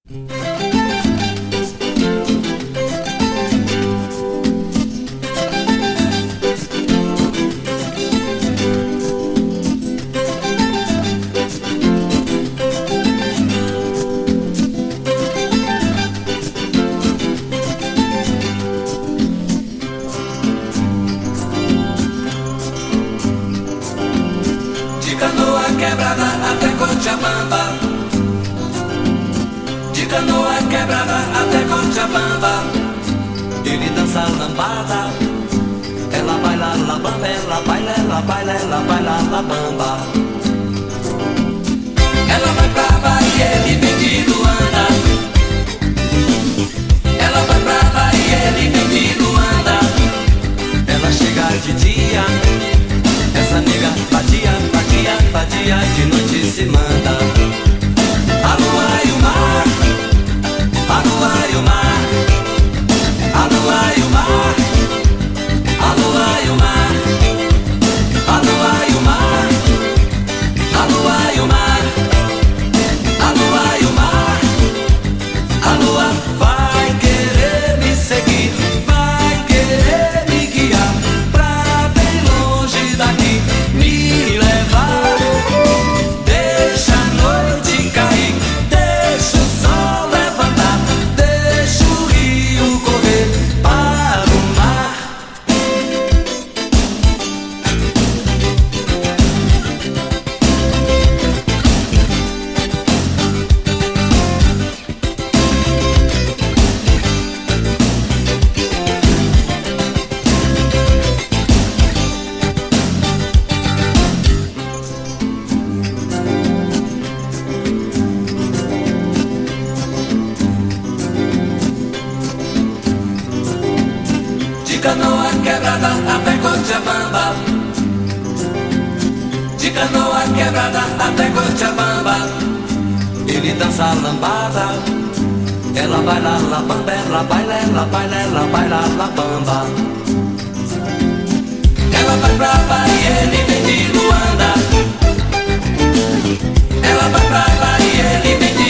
De Canoa Quebrada até Cochabamba, de Canoa Quebrada até Cochabamba, ele dança lambada. Ela baila la bamba, ela baila, ela baila, ela baila la bamba. Ela vai pra Bahia, ele vem de Luanda. Ela vai pra Bahia, ele vem de Luanda. Ela chega de dia, essa nega vadia, vadia, vadia, de noite se manda. A lua e o mar, a lua e o mar, a lua e o mar, a lua e o mar, a lua e o mar, a lua e o mar, a lua e o mar, a lua vai querer me seguir, vai querer me guiar pra bem longe daqui, me levar. Deixa a noite cair, deixa o sol levantar, deixa o rio correr para o mar. De Canoa Quebrada até Cochabamba, de Canoa Quebrada até Cochabamba, ele dança lambada. Ela baila la bamba, ela baila, ela baila, ela baila la bamba. Ela vai pra Bahia, ele vem de Luanda. Ela vai pra Bahia, ele vem de